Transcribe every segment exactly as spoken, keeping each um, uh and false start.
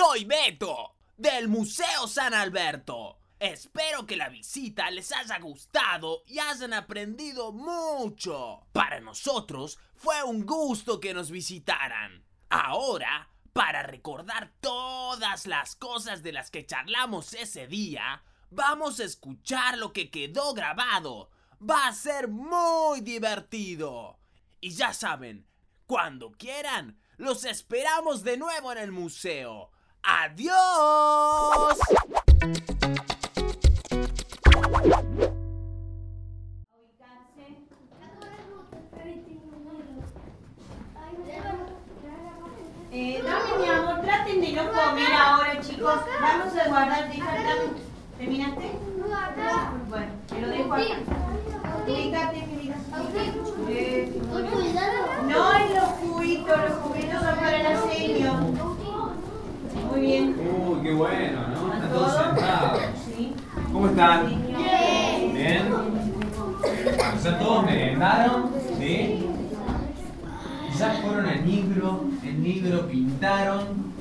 Soy Beto, del Museo San Alberto. Espero que la visita les haya gustado y hayan aprendido mucho. Para nosotros fue un gusto que nos visitaran. Ahora, para recordar todas las cosas de las que charlamos ese día, vamos a escuchar lo que quedó grabado. Va a ser muy divertido. Y ya saben, cuando quieran, los esperamos de nuevo en el museo. ¡Adiós! Eh, dame, mi amor, traten de no comer ahora, chicos. Vamos a guardar, dejar, dame. ¿Terminaste? Bueno, te lo dejo acá. Ubícate, querida. Eh, no es los juguitos, los juguitos son para la seño. Muy bien. Uy, qué bueno, ¿no? Están todos sentados. Sí. ¿Cómo están? Bien. ¿Bien? Bueno, ¿ya todos merendaron? ¿Sí? Ya fueron al Nigro, el Nigro pintaron,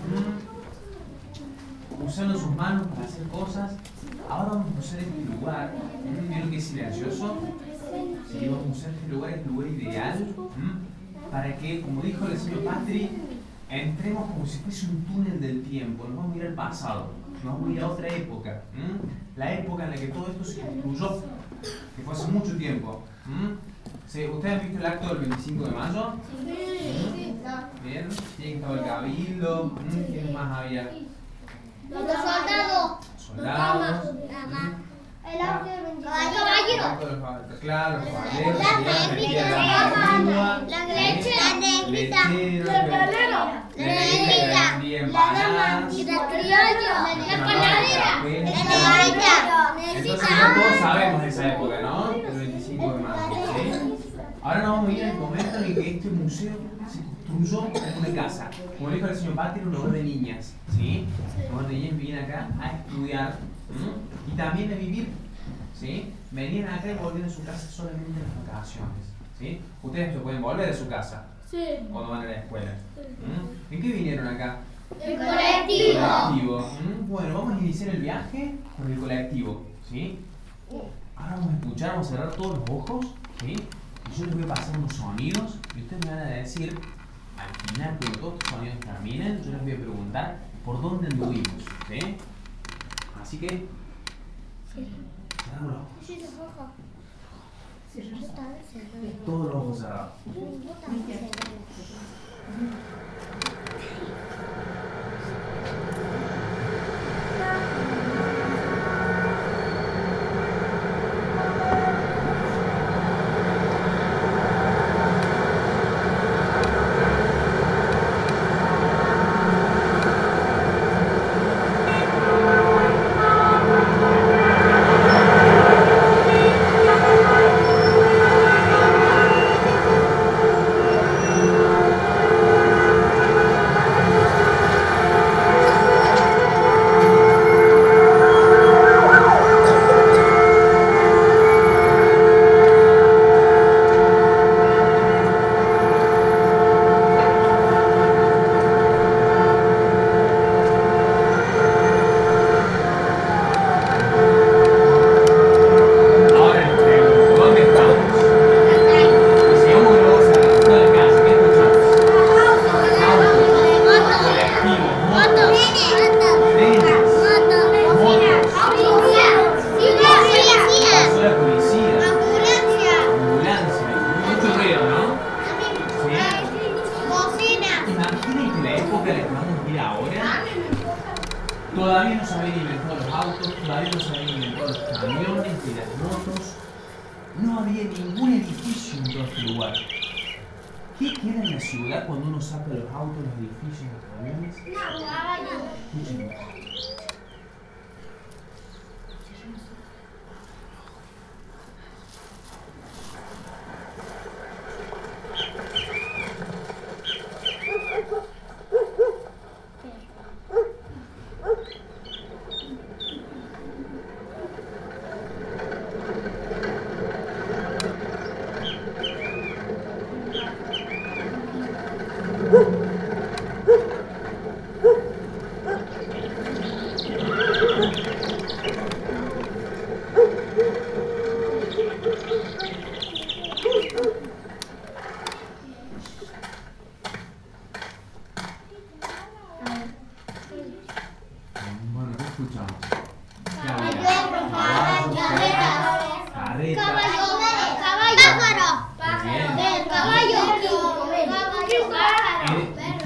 ¿m? Usaron sus manos para hacer cosas. Ahora vamos a usar este lugar. ¿M? ¿Vieron que es silencioso? Sí, vamos a usar este lugar, es el lugar ideal, ¿m? Para que, como dijo el señor Patri, entremos como si fuese un túnel del tiempo. Nos vamos a ir al pasado, nos vamos a ir a otra época, ¿m? La época en la que todo esto se construyó, que fue hace mucho tiempo. ¿M? Sí, ¿ustedes han visto el acto del veinticinco de mayo? Sí. ¿Mm? Bien. ¿Quién estaba el cabildo? ¿Mm? ¿Quién más había? Los soldados. Soldados. El acto del veinticinco. Claro, los caballeros. La negrita. La negrita. La negrita. Bien, La dama. La criolla. La panadera. La negrita. Entonces ya todos sabemos de esa época, ¿no? El veinticinco de mayo. ¿Sí? Ahora nos vamos a ir al momento en que este museo se construyó en una casa. Como dijo el señor Patri, un lugar de niñas, ¿sí? Un lugar de niñas vienen acá a estudiar, ¿m? Y también a vivir, ¿sí? Venían acá y volvían a su casa solamente en las vacaciones, ¿sí? Ustedes se pueden volver a su casa Sí. cuando van a la escuela. ¿M? ¿En qué vinieron acá? El colectivo. Colectivo. ¿M? Bueno, vamos a iniciar el viaje con el colectivo, ¿sí? Ahora vamos a escuchar, vamos a cerrar todos los ojos, ¿sí? Y yo les voy a pasar unos sonidos y ustedes me van a decir, al final, cuando todos estos sonidos terminen, yo les voy a preguntar por dónde anduvimos, ¿sí? Así que, cerramos los ojos. Sí, se rojo. Todos los ojos cerrados. Todavía no se habían inventado los autos, todavía no se habían inventado los camiones ni las motos. No había ningún edificio en todo este lugar. ¿Qué queda en la ciudad cuando uno saca los autos, los edificios, los camiones? Escuchen.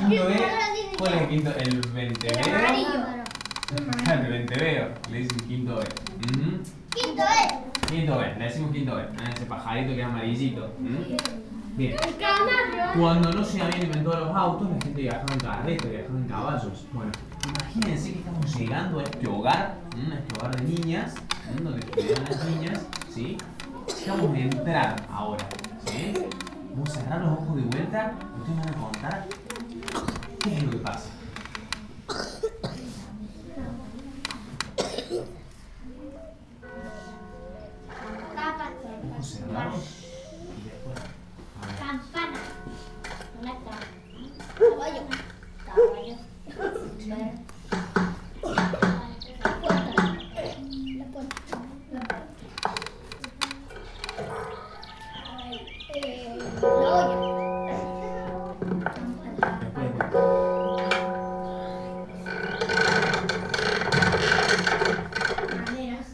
quinto B, ¿cuál es el quinto? El venteveo. El venteveo, le dicen quinto B. Uh-huh. Quinto B. Quinto B, le decimos quinto B. Ah, ese pajarito que es amarillito. ¿Mm? Bien. El canario. Cuando no se habían inventado los autos, la gente viajaba en carreta, viajaba en caballos. Bueno, imagínense que estamos llegando a este hogar, ¿m? a este hogar de niñas, ¿m? donde estudian las niñas, ¿sí? Vamos a entrar ahora, ¿sí? Vamos a cerrar los ojos de vuelta y ustedes van a contar qué es lo que pasa. Ojos cerrados y después. A ver. Campana. Una caballo. Caballo. La puerta. La puerta. Eh, la olla. Maderas.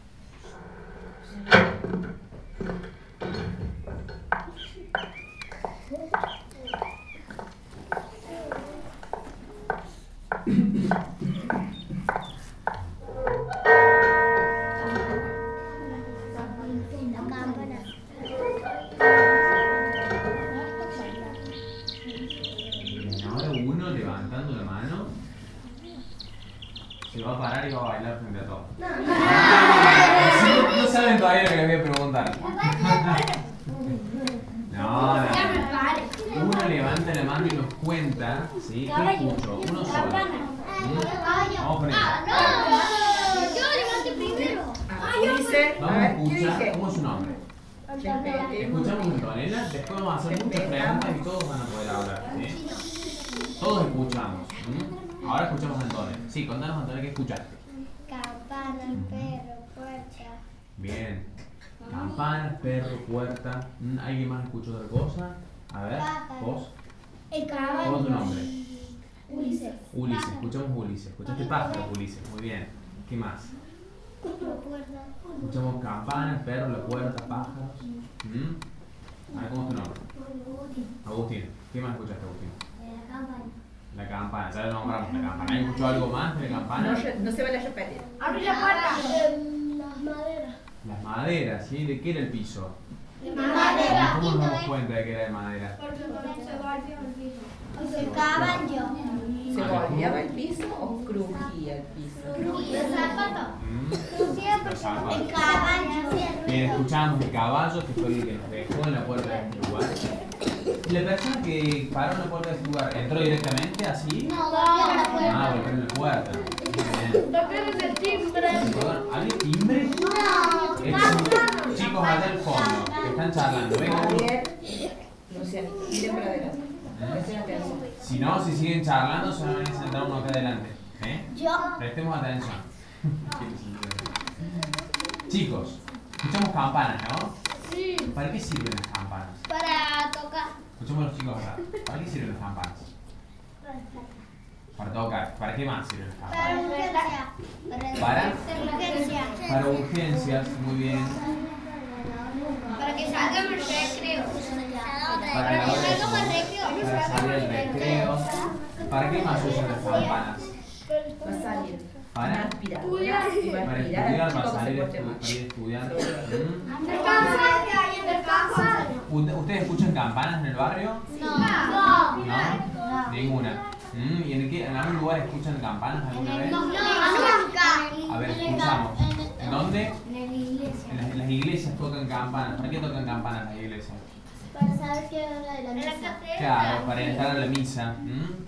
Bien, ahora uno levantando la mano se va a parar y va a bailar frente a todos. No, no saben todavía lo que les voy a preguntar. No, no. Uno levanta la mano y nos cuenta, ¿sí? ¿Qué escucho? Uno solo. ¿Mm? Vamos por Ah, ahí. no. Yo levanté primero. Dice, a Vamos a ver, ¿qué escuchar. dije? ¿Cómo es su nombre? Escuchamos a Antonella, después vamos a hacer muchas preguntas y todos van a poder hablar, ¿sí? Todos escuchamos. ¿Mm? Ahora escuchamos a Antonella. Sí, contanos, Antonella, ¿qué escuchaste? Campana, perro, puerta. Bien. Campanas, perro, puerta. ¿Mm? ¿Alguien más escuchó otra cosa? A ver, vos. El ¿Cómo caballo. es tu nombre? Ulises. Ulises, escuchamos Ulises. ¿Escuchaste pájaro, Ulises? Muy bien. ¿Qué más? Puerta. Escuchamos campanas, perro, la puerta, pájaros. ¿Mm? A ver, ¿cómo es tu nombre? Agustín. ¿Qué más escuchaste, Agustín? La campana. La campana, ya lo nombramos, la campana. ¿Alguien escuchó algo más de la campana? No, se- no se vale repetir. Abre la puerta. Las maderas. Las maderas, ¿sí? ¿De qué era el piso? Madera. ¿Cómo nos damos cuenta de que era de madera? El caballo. ¿Se volteaba el piso o crujía el piso? Y el zapato. ¿Mm? Los zapatos. El caballo. Bien, escuchamos el caballo, que fue el que nos dejó en la puerta de este lugar. ¿Y la persona que paró en la puerta de este lugar entró directamente así? No, golpeó la puerta. Ah, golpearon la puerta. Bien. Tocaron el timbre. ¿Había timbre? No. Estos chicos allá al fondo que están charlando. Venga, uno. Javier, Luciano, miren para adelante. Presten atención. Si no, si siguen charlando, se van a venir a sentar uno acá adelante. ¿Eh? Yo. Prestemos atención. Chicos, escuchamos campanas, ¿no? Sí. ¿Para qué sirven las campanas? Para tocar. Escuchemos a los chicos acá. ¿Para qué sirven las campanas? Para tocar. ¿Para qué más sirven las Para campanas? urgencia. ¿Para? urgencia. Para urgencias, muy bien. Para que salgamos el recreo. Para la hora de salgamos al comer, recreo. para salir al recreo. ¿Para qué más usan las campanas? Va a salir. Para, aspirar. Estudiar. Y va a para aspirar estudiar, al para chico que se salir a porte estu- mal. para ir a estudiar. ¿Mm? Descansar. Descansar. ¿Usted- ¿Ustedes escuchan campanas en el barrio? No. No. ¿No? Ninguna. ¿Mm? ¿Y en, qué, en algún lugar escuchan campanas alguna vez? No. Nunca. A ver, escuchamos. ¿En dónde? En la iglesia. En las, en las iglesias tocan campanas. ¿Para qué tocan campanas las iglesias? Para saber qué hora de la misa. Claro, para entrar a la misa. ¿Mm?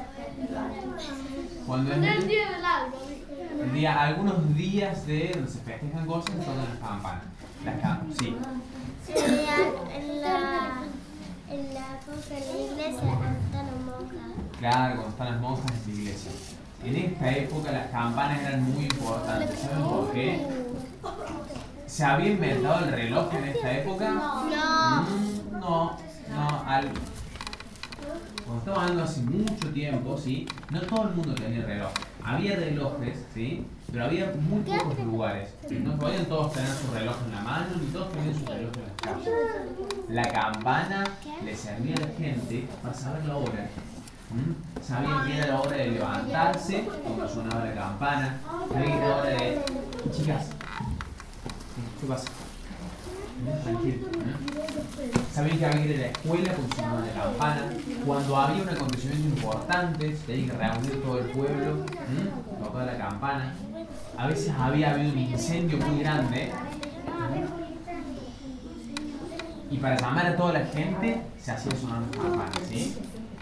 Cuando es el, día del árbol. el día, algunos días de donde se festejan cosas, tocan las campanas. Las campanas, sí. Sería en la, en la cosa de la iglesia, están los monjas. Claro, cuando están las monjas en la iglesia. En esta época las campanas eran muy importantes. ¿Saben por qué? ¿Se había inventado el reloj en esta época? No. Mm, no, no. Al, cuando estamos hablando hace mucho tiempo, ¿sí? No todo el mundo tenía reloj. Había relojes, ¿sí? Pero había muy pocos lugares. No podían todos tener su reloj en la mano, ni todos tenían su reloj en las casas. La campana le servía a la gente para saber la hora. ¿Mm? Sabían que era la hora de levantarse cuando sonaba la campana. Sabían que era la hora de... Chicas, ¿qué pasa? ¿Mm? Tranquilo. ¿Mm? Sabían que había que ir a la escuela cuando sonaba la campana. Cuando había un acontecimiento importante, se tenía que reunir todo el pueblo, ¿Mm? tocar la campana. A veces había habido un incendio muy grande. Y para llamar a toda la gente se hacía sonar las campanas, ¿sí?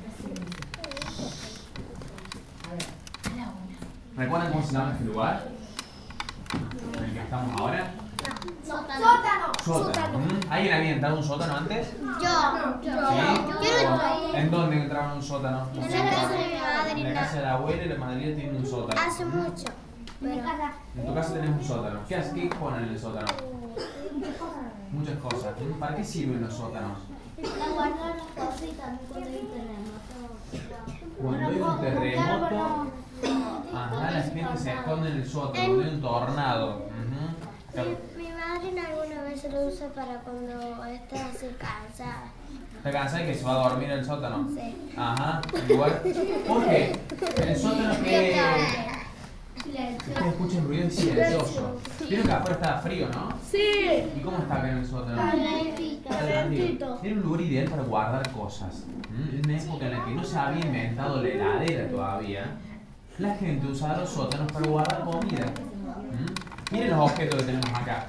¿Recuerdan cómo se llama este lugar? ¿En el que estamos ahora? Sótano. Sótano. ¿Mm? ¿Alguien había entrado a un sótano antes? Yo. ¿Sí? ¿En dónde entraron a un sótano? En la casa de mi madre. En la casa de la abuela y la madrina tiene un sótano. Hace mucho. En tu casa tenés un sótano. ¿Qué haces? ¿Qué ponen en el sótano? Muchas cosas. ¿Para qué sirven los sótanos? Para guardar las cosas y también cuando hay un terremoto. Cuando hay un terremoto, ajá, la gente se esconde en el sótano. Cuando hay un tornado. Uh-huh. Mi, mi madre alguna vez lo usa para cuando está así cansada. ¿Está cansada y que se va a dormir en el sótano? Sí. Ajá. Igual. ¿Por qué? En el sótano que... Ustedes escuchan ruido silencioso. Vieron que afuera estaba frío, ¿no? Sí. ¿Y cómo está acá en el sótano? Calentito. Era un lugar ideal para guardar cosas. ¿Mm? En una época en la que no se había inventado la heladera todavía, la gente usaba los sótanos para guardar comida. ¿Mm? Miren los objetos que tenemos acá.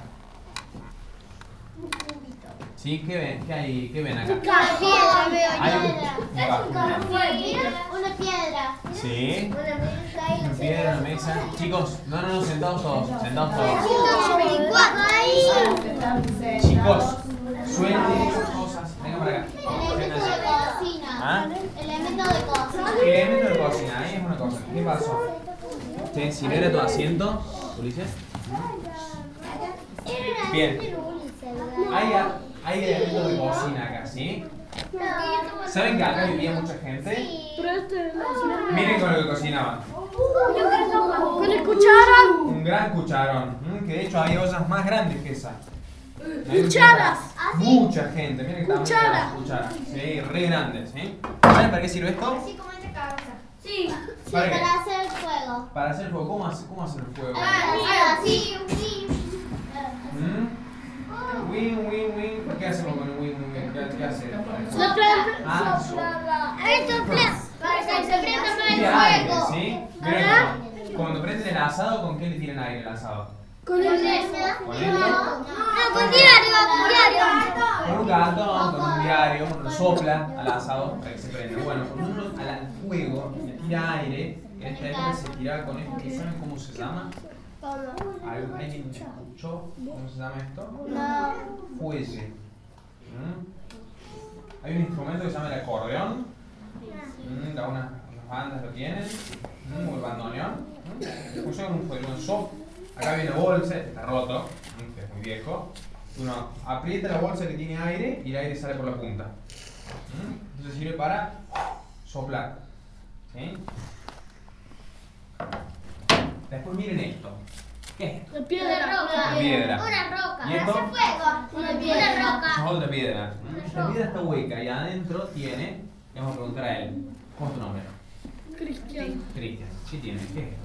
¿Sí? ¿Qué ven? ¿Qué hay? ¿Qué ven acá? Una piedra, veo Hay piedra. un- Una piedra. Sí. Una piedra. Una piedra, una mesa. Chicos, no, no, no, sentados todos. Sentados todos. ciento veinticuatro. Ahí. Chicos, suelten esas cosas. Vengan para acá. Elemento de cocina. ¿Ah? Elemento de cocina. Elemento de cocina, ahí es una cosa. ¿Qué pasó? Sí, si no era tu asiento, Ulises. Bien. Hay, hay elementos de cocina acá, ¿sí? ¿Saben que acá vivía mucha gente? Miren con lo que cocinaban. Con el cuchara. Un gran cucharón, ¿m? Que de hecho hay ollas más grandes que esa. Cucharas. Mucha gente, miren que también Cuchara. las cucharas. Sí, re grandes, ¿sí? ¿Saben para qué sirve esto? Así como esta cabeza. Sí. Sí, ¿Para qué? para hacer fuego. Para hacer fuego. ¿Cómo, hace, cómo hacen el fuego? Así, así. ¿Mm? Win, win, win. ¿Qué hacemos con el win, win, win? ¿Qué, qué hace? Ah, A ver, sopla. Para que se prenda más Tira el aire, fuego. ¿sí? Miren, cuando prenden el asado, ¿con qué le tiran aire al asado? Con el ¿Con esto? No, con diario, con diario. Con un cartón, con un diario, uno sopla al asado para que se prenda. Bueno, cuando uno al al fuego le tira aire, en esta época se tiraba con esto, que ¿saben cómo se llama? ¿Al- ¿Alguien escuchó cómo se llama esto? No. Fuelle. ¿Mm? Hay un instrumento que se llama el acordeón. ¿Mm? Algunas las bandas lo tienen. ¿Mm? O el bandoneón. ¿Mm? Funciona con un fuelle, un sop. Acá viene la bolsa, este está roto, ¿Mm? Que es muy viejo. Uno aprieta la bolsa que tiene aire y el aire sale por la punta. ¿Mm? Entonces sirve para soplar. ¿Sí? Después miren esto. ¿Qué es esto? La piedra. Una piedra. Una roca. ¿Y esto? Hace fuego. Una piedra. Una roca. Es otra piedra. Esta piedra está hueca y adentro tiene, le vamos a preguntar a él, ¿cómo es tu nombre? Cristian. Cristian. ¿Qué tiene? ¿Qué es esto?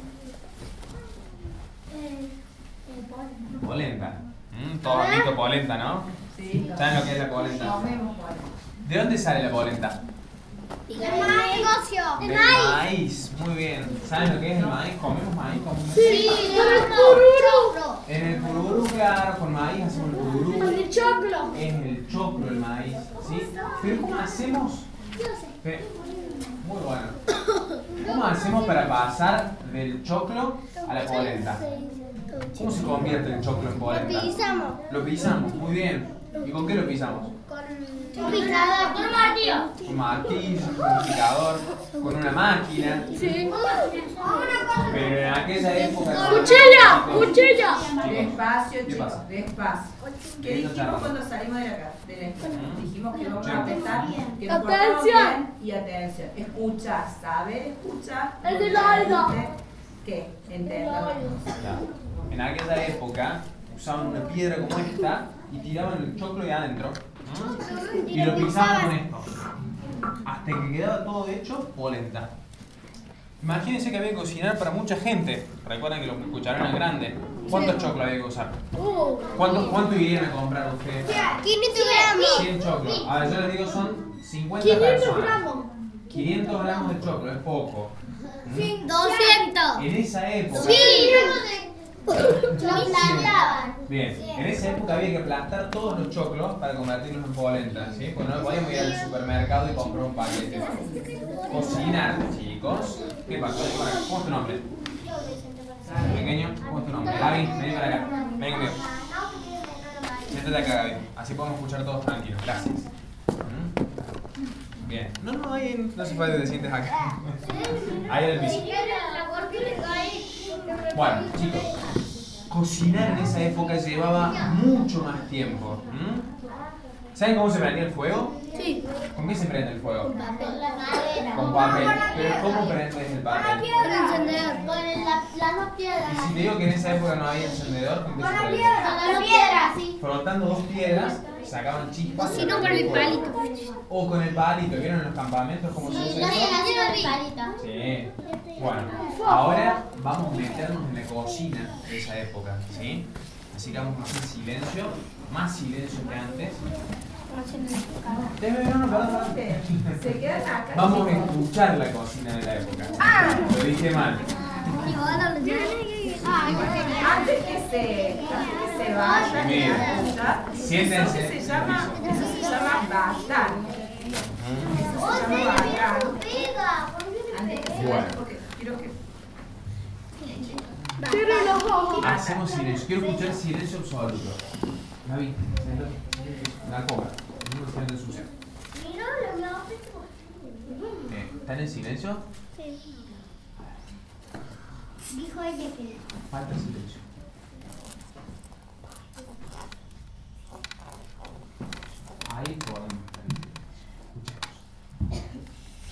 Polenta. Mm, todo bonito polenta, ¿no? Sí. ¿Saben lo que es la polenta? Comemos polenta. ¿De dónde sale la polenta? El negocio. Del maíz. Muy bien. ¿Saben lo que es el maíz? ¿Comemos maíz? ¿Comemos? Sí, el choclo. En el pururú, claro, con maíz hacemos el pururú. Con el choclo. Es el choclo el maíz, ¿sí? Pero ¿cómo hacemos? Fe- Muy bueno. ¿Cómo hacemos para pasar del choclo a la polenta? ¿Cómo se convierte el choclo en polenta? Pisamos. Lo pisamos, muy bien. ¿Y con qué lo pisamos? Con un picador. Con un martillo. Con un martillo, con un picador, con una máquina. Sí. Pero en aquella época... ¡Cuchilla! ¡Cuchilla! Despacio, ¿Qué chicos, pasa? despacio. ¿Qué dijimos cuando salimos de la casa? De la escuela? Dijimos que vamos a empezar, que nos portamos Atención. bien y atención. Escuchar, saber escuchar. El del oído. ¿Qué? Entender. Claro. En aquella época usaban una piedra como esta y tiraban el choclo ahí adentro. ¿Mm? Y lo pisaban con esto. Hasta hasta que quedaba todo hecho polenta. Imagínense que había que cocinar para mucha gente. Recuerden que los cucharones eran grandes. ¿Cuántos choclos había que usar? ¿Cuánto, cuánto irían a comprar ustedes? quinientos gramos. cien choclos. A ver, yo les digo, son cincuenta quinientos personas. gramos. quinientos gramos de choclo, es poco. ¿Mm? doscientos. En esa época. Lo plantaban. Bien, en esa época había que aplastar todos los choclos para convertirlos en polenta, ¿sí? Porque no podíamos ir al supermercado y comprar un paquete. Cocinar, chicos. ¿Qué pasó? ¿Cómo es tu nombre? Pequeño, ¿cómo es tu nombre? Gaby, vení para acá. Ven conmigo. Siéntate acá, Gaby. Así podemos escuchar todos tranquilos. Gracias. ¿Mm? Bien. No, no, ahí no se puede que te sientes acá. Ahí en el piso. Bueno, chicos, cocinar en esa época llevaba mucho más tiempo. ¿Mm? ¿Saben cómo se prendía el fuego? Sí. ¿Con qué se prende el fuego? Con madera. Con papel. ¿Pero cómo prendes el papel? Con encendedor. Con la, las dos piedras. Y si te digo que en esa época no había encendedor, ¿con qué se prende? Con las dos piedras, sí. Frotando dos piedras, sacaban chispas. O si no, con el palito. O con el palito, ¿vieron en los campamentos cómo se usa eso? Sí. Bueno, ahora vamos a meternos en la cocina de esa época, ¿sí? Así que vamos a hacer silencio, más silencio que antes. No, no, perdón, perdón. Se quedan acá. Vamos a escuchar la cocina de la época. Lo dije mal. Antes que se, que se vayan y a escuchar, Siéntense. eso se llama, eso se llama batar. Eso se llama batar. Antes que se Bueno. vayan, porque quiero que... Cierra los ojos. Hacemos silencio. Quiero escuchar silencio absoluto. Gaby, la copa. No se de sucia. Eh, ¿Están en silencio? Dijo ella que. Falta silencio. Ahí podemos estar en silencio. Escuchemos.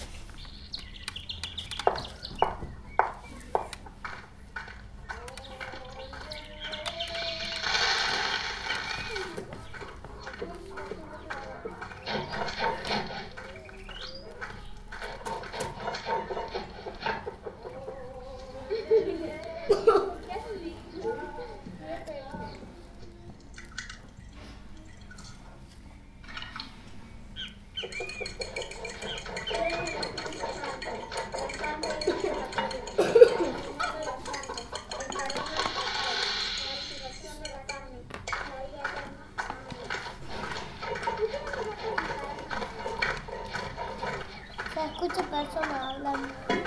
Se escucha personas hablando.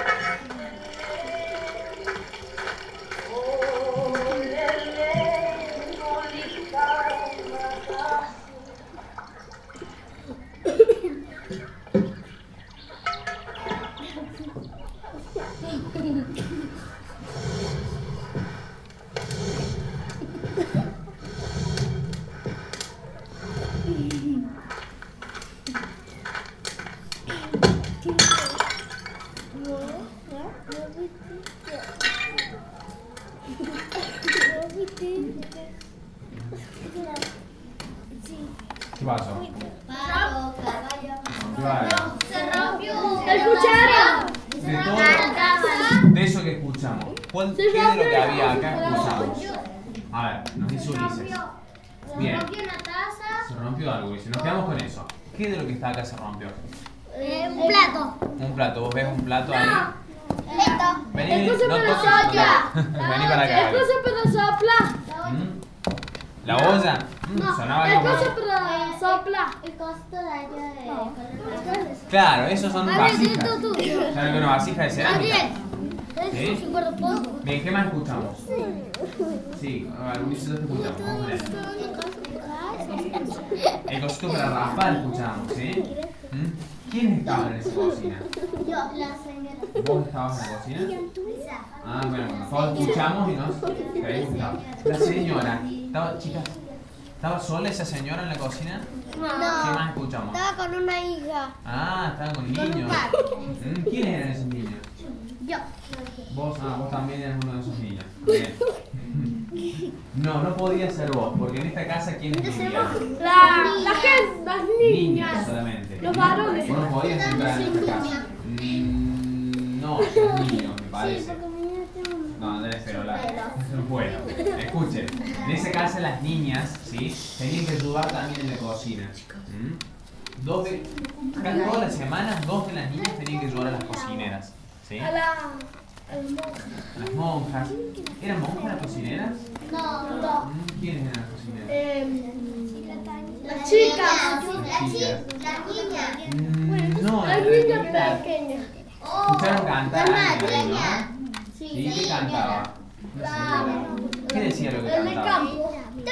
¿Qué pasó? Pavo, caballo. Claro. Se rompió. El cuchara. De todo, de eso que escuchamos, ¿cuál, ¿qué de lo que había acá escuchamos? A ver, nos dice Ulises. Bien, Rompió una taza. se rompió algo, Ulises. Nos quedamos con eso. ¿Qué de lo que está acá se rompió? Eh, un plato. Un plato, ¿vos ves un plato ahí? Esto. Vení, El coso no para toques, la no olla. toques. Vení para acá. El coso para soplar. ¿Mm? ¿La olla? Mm, No, sonaba el como... coso para soplar. El costo de allá de. Claro, esos son vasijas. esto tú. ¿Sabes que una vasija de cerámica? ¿Sí? ¿Sí? Bien, ¿qué más escuchamos? Sí, a ver, Ulises, ¿dónde escuchamos? Vamos a ver. El cosito para raspar escuchamos, ¿sí? ¿Mm? ¿Quiénes estaban en esa cocina? Yo, la señora. ¿Vos estabas en la cocina? Ah, bueno, bueno, todos escuchamos y nos habéis gustado. La señora, estaba, chicas, ¿estaba sola esa señora en la cocina? ¿Qué más escuchamos? Estaba con una hija. Ah, estaba con niños. Mm, ¿Quiénes eran esos niños? Yo. Vos, ah, vos también eras uno de esos niños. Bien. No, no podía ser vos, porque en esta casa ¿quiénes vivían? La, la gente, las Niñas niñas. solamente. Los varones. Vos no podías entrar en esta casa. Mm, no, son niños, me parece. No, Andrés, pero la... Bueno, escuchen. En esa casa las niñas, ¿sí? Tenían que ayudar también en la cocina. ¿Mm? Dos de... Casi todas las semanas, dos de las niñas tenían que ayudar a las cocineras. ¿Sí? A la. A las monjas. Las monjas. ¿Eran monjas las cocineras? No, no. Mm, ¿Quiénes eran las cocineras? Eh, Las chicas. Las chicas. Las niñas. Mm, no, las en niñas realidad. pequeñas. Escucharon cantar a alguien, ¿no? Sí, ¿Sí? ¿Qué cantaba? Una señora. ¿Qué decía lo que En el cantaba? campo.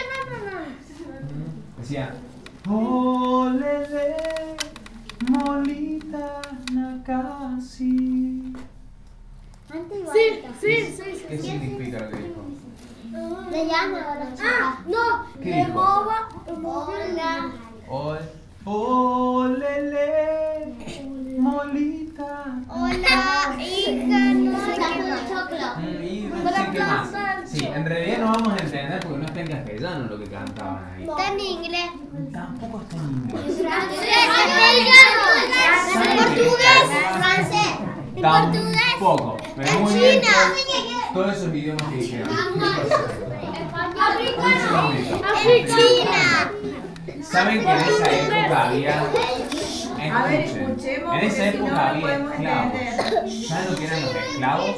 Decía, olele, molita nakasi. Sí, sí, sí. ¿Qué significa lo que dijo? Le llamo a los Ah, no. ¿Qué Le dijo? mova. Mova. Ol, olele, molita. Hola, hija, no sé qué más. Mm, y no sé qué más. Sí, en realidad no vamos a entender porque no está en castellano lo que cantaban ahí. Está en inglés. Tampoco está en inglés. En portugués. Francés. En portugués. Tampoco. Pero En muy bien. chino. Todos, todos esos idiomas que dijeron. Un segundito. En China. ¿Saben que en esa época había... A ver, Escuchen, escuchemos, en esa porque si no, época no había podemos esclavos. entender. ¿Saben lo que eran los esclavos?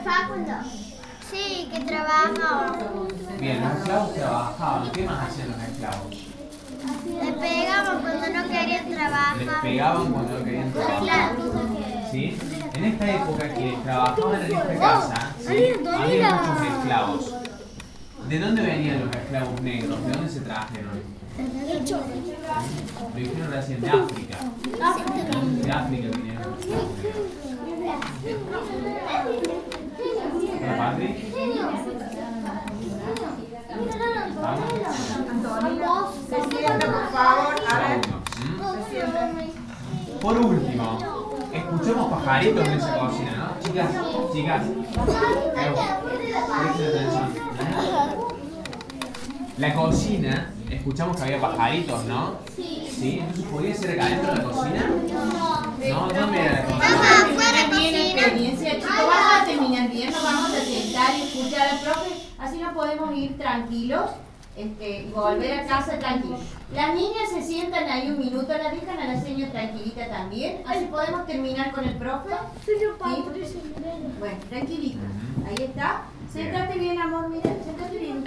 Sí, que trabaja. Bien, los esclavos trabajaban. ¿Qué más hacían los esclavos? Le pegaban cuando no querían Les trabajar. pegaban cuando no querían trabajar. Claro. ¿Sí? En esta época quienes trabajaban en esta casa, ¿sí? Había muchos esclavos. ¿De dónde venían los esclavos negros? ¿De dónde se trajeron? Lo dijeron recién, de África. De África vinieron los esclavos negros. ¿Hola, Patri? ¿Vamos? Antonio, se sienta, por favor. A ver, ¿Mm? se sienta. Por último, escuchemos pajaritos en esa cocina, ¿no? Chicas, chicas. Eh, presten atención. La cocina, escuchamos que había pajaritos, ¿no? Sí. Entonces, ¿podría ser acá adentro de la cocina? No, ¿dónde era la cocina? Afuera tiene experiencia, chicos. Vamos a terminar bien, nos vamos a sentar y escuchar al profe. Así nos podemos ir tranquilos este, y volver a casa tranquilos. Las niñas se sientan ahí un minuto, la dejan a la señora tranquilita también. Así podemos terminar con el profe. Señor ¿Sí? Patricio. Bueno, tranquilita. Ujú. Ahí está. Sentate bien, amor, mira, sentate bien.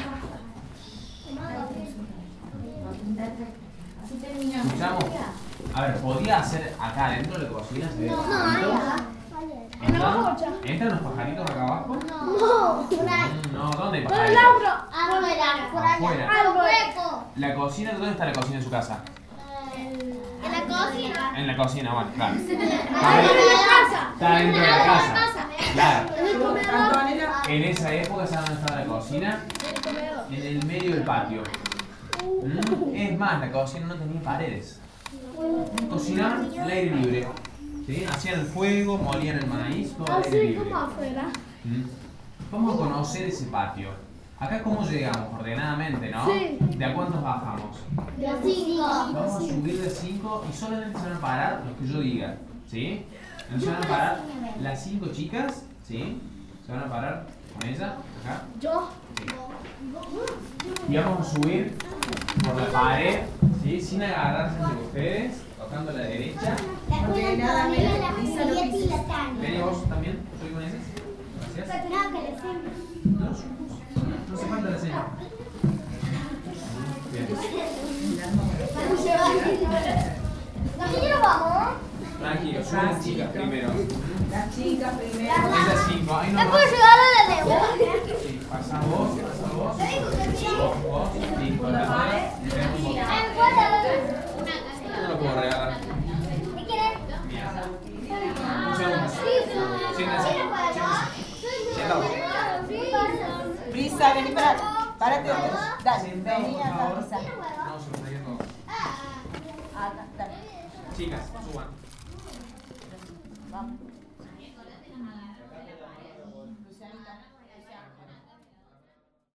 Así terminamos. Escuchamos. A ver, ¿podía hacer acá adentro de la cocina? ¿Se ve No, pajaritos? En la ¿Entran? olla. ¿Entran los pajaritos acá abajo? No. Por ahí. Mm, No, ¿dónde hay Pero pajaritos? Laura. Afuera, por allá. Afuera. Al hueco. La cocina, ¿dónde está la cocina en su casa? En la cocina. En la cocina, bueno, claro. Dentro de la casa. Está dentro de la casa. Claro. En el comedor. Antonio, En esa época, ¿saben dónde estaba la cocina? En el comedor. En el medio del patio. ¿Mm? Es más, la cocina no tenía paredes. Cocinaban al aire libre. ¿Sí? Hacían el fuego, molían el maíz, todo al aire Así libre. como afuera. ¿Mm? Vamos a conocer ese patio. Acá, ¿cómo llegamos? Ordenadamente, ¿no? Sí. ¿De a cuántos bajamos? De cinco. Vamos a subir de cinco y solamente se van a parar los que yo diga. ¿Sí? Entonces se van a parar las cinco chicas. ¿Sí? Se van a parar con ella, acá. Yo. Sí. Y vamos a subir por la pared, ¿sí? Sin agarrarse entre ustedes, tocando a la derecha. La porque nada la menos la dice lo que Julieta y dice. la Tania. Vení vos también, subí con esas. Gracias. No, que le sé. No, no se falta la señal. Bien. ¿Nosotros vamos? Tranquilo, suben las chicas primero. las chicas primero. Esas cinco, ahí ¿Me no puedo llevar a la de Sí, pasa vos, pasa vos. Vos, vos, cinco, las horas. Tenemos vos. Yo no lo puedo regalar. ¿Qué quieres? Un segundo. Siéntense, siéntense. Siéntanos. Brisa, vení para. Párate. Dale, Sentados, vení por acá, favor. Brisa. No, se lo traigan todos. Acá, dale. Chicas, suban. Vamos.